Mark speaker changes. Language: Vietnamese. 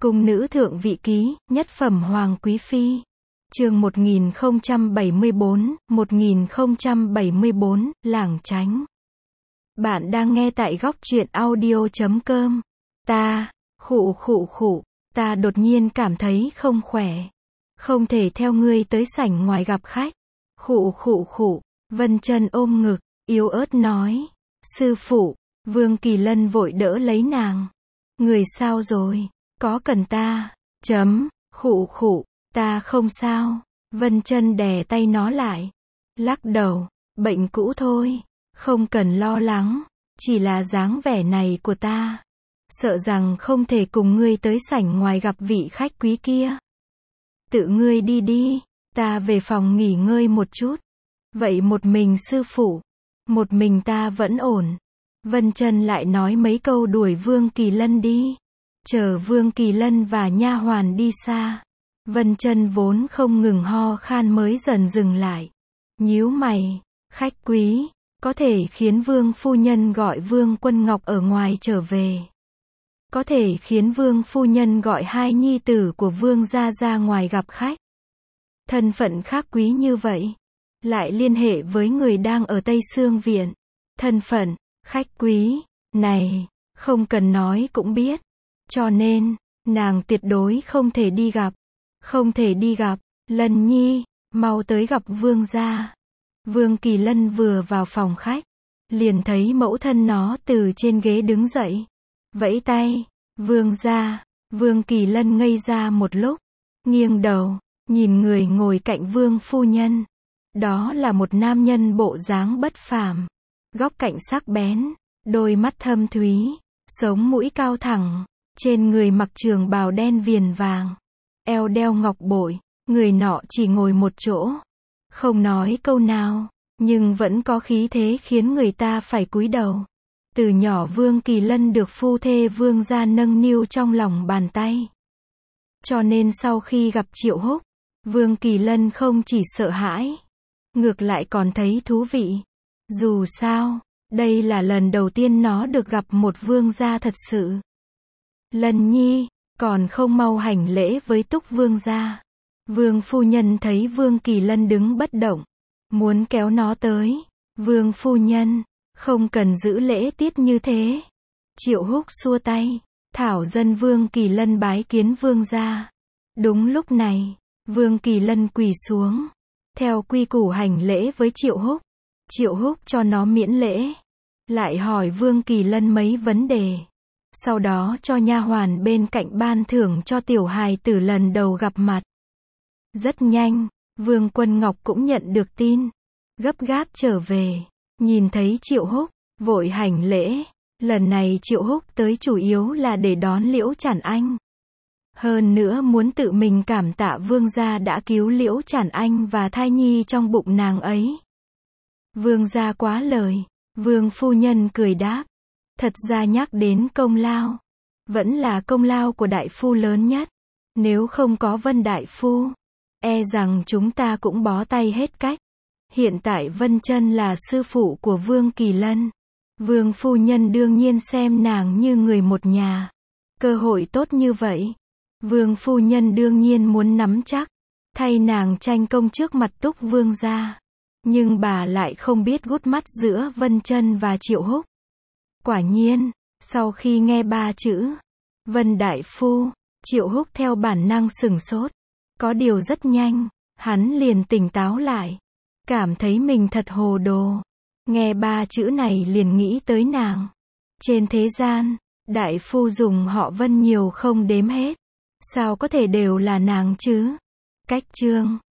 Speaker 1: Cung nữ thượng vị ký, nhất phẩm hoàng quý phi. Chương 1074, lảng tránh. Bạn đang nghe tại góc truyện audio.com. Ta đột nhiên cảm thấy không khỏe. Không thể theo ngươi tới sảnh ngoài gặp khách. Vân Chân ôm ngực, yếu ớt nói. Sư phụ, Vương Kỳ Lân vội đỡ lấy nàng. Người sao rồi? Có cần ta? Ta không sao. Vân Chân đè tay nó lại. Lắc đầu, bệnh cũ thôi. Không cần lo lắng. Chỉ là dáng vẻ này của ta. Sợ rằng không thể cùng ngươi tới sảnh ngoài gặp vị khách quý kia. Tự ngươi đi đi. Ta về phòng nghỉ ngơi một chút. Vậy một mình sư phụ. Một mình ta vẫn ổn. Vân Chân lại nói mấy câu đuổi Vương Kỳ Lân đi. Chờ Vương Kỳ Lân và nha hoàn đi xa. Vân Chân vốn không ngừng ho khan mới dần dừng lại. Nhíu mày, khách quý, có thể khiến Vương phu nhân gọi Vương Quân Ngọc ở ngoài trở về. Có thể khiến Vương phu nhân gọi hai nhi tử của Vương gia ra ngoài gặp khách. Thân phận khác quý như vậy, lại liên hệ với người đang ở Tây Sương Viện. Thân phận, khách quý, này, không cần nói cũng biết. Cho nên, nàng tuyệt đối không thể đi gặp. Không thể đi gặp, Lân Nhi, mau tới gặp Vương gia. Vương Kỳ Lân vừa vào phòng khách, liền thấy mẫu thân nó từ trên ghế đứng dậy. Vẫy tay, Vương gia. Vương Kỳ Lân ngây ra một lúc, nghiêng đầu, nhìn người ngồi cạnh Vương phu nhân. Đó là một nam nhân bộ dáng bất phàm, góc cạnh sắc bén, đôi mắt thâm thúy, sống mũi cao thẳng, trên người mặc trường bào đen viền vàng, eo đeo ngọc bội, người nọ chỉ ngồi một chỗ, không nói câu nào, nhưng vẫn có khí thế khiến người ta phải cúi đầu. Từ nhỏ Vương Kỳ Lân được phu thê Vương gia nâng niu trong lòng bàn tay. Cho nên sau khi gặp Triệu Húc, Vương Kỳ Lân không chỉ sợ hãi, ngược lại còn thấy thú vị. Dù sao, đây là lần đầu tiên nó được gặp một vương gia thật sự. Lân Nhi, còn không mau hành lễ với Túc Vương gia. Vương phu nhân thấy Vương Kỳ Lân đứng bất động, muốn kéo nó tới. Vương phu nhân, không cần giữ lễ tiết như thế. Triệu Húc xua tay, thảo dân Vương Kỳ Lân bái kiến vương gia. Đúng lúc này, Vương Kỳ Lân quỳ xuống, theo quy củ hành lễ với Triệu Húc. Triệu Húc cho nó miễn lễ, lại hỏi Vương Kỳ Lân mấy vấn đề. Sau đó cho nha hoàn bên cạnh ban thưởng cho tiểu hài tử lần đầu gặp mặt. Rất nhanh, Vương Quân Ngọc cũng nhận được tin, gấp gáp trở về, nhìn thấy Triệu Húc, vội hành lễ. Lần này Triệu Húc tới chủ yếu là để đón Liễu Chản Anh. Hơn nữa muốn tự mình cảm tạ Vương gia đã cứu Liễu Chản Anh và thai nhi trong bụng nàng ấy. Vương gia quá lời. Vương phu nhân cười đáp. Thật ra nhắc đến công lao, vẫn là công lao của đại phu lớn nhất. Nếu không có Vân đại phu, e rằng chúng ta cũng bó tay hết cách. Hiện tại Vân Chân là sư phụ của Vương Kỳ Lân. Vương phu nhân đương nhiên xem nàng như người một nhà. Cơ hội tốt như vậy, Vương phu nhân đương nhiên muốn nắm chắc, thay nàng tranh công trước mặt Túc Vương gia. Nhưng bà lại không biết gút mắt giữa Vân Chân và Triệu Húc. Quả nhiên, sau khi nghe ba chữ Vân đại phu, Triệu Húc theo bản năng sửng sốt. Có điều rất nhanh, hắn liền tỉnh táo lại, cảm thấy mình thật hồ đồ. Nghe ba chữ này liền nghĩ tới nàng. Trên thế gian, đại phu dùng họ Vân nhiều không đếm hết. Sao có thể đều là nàng chứ? Cách chương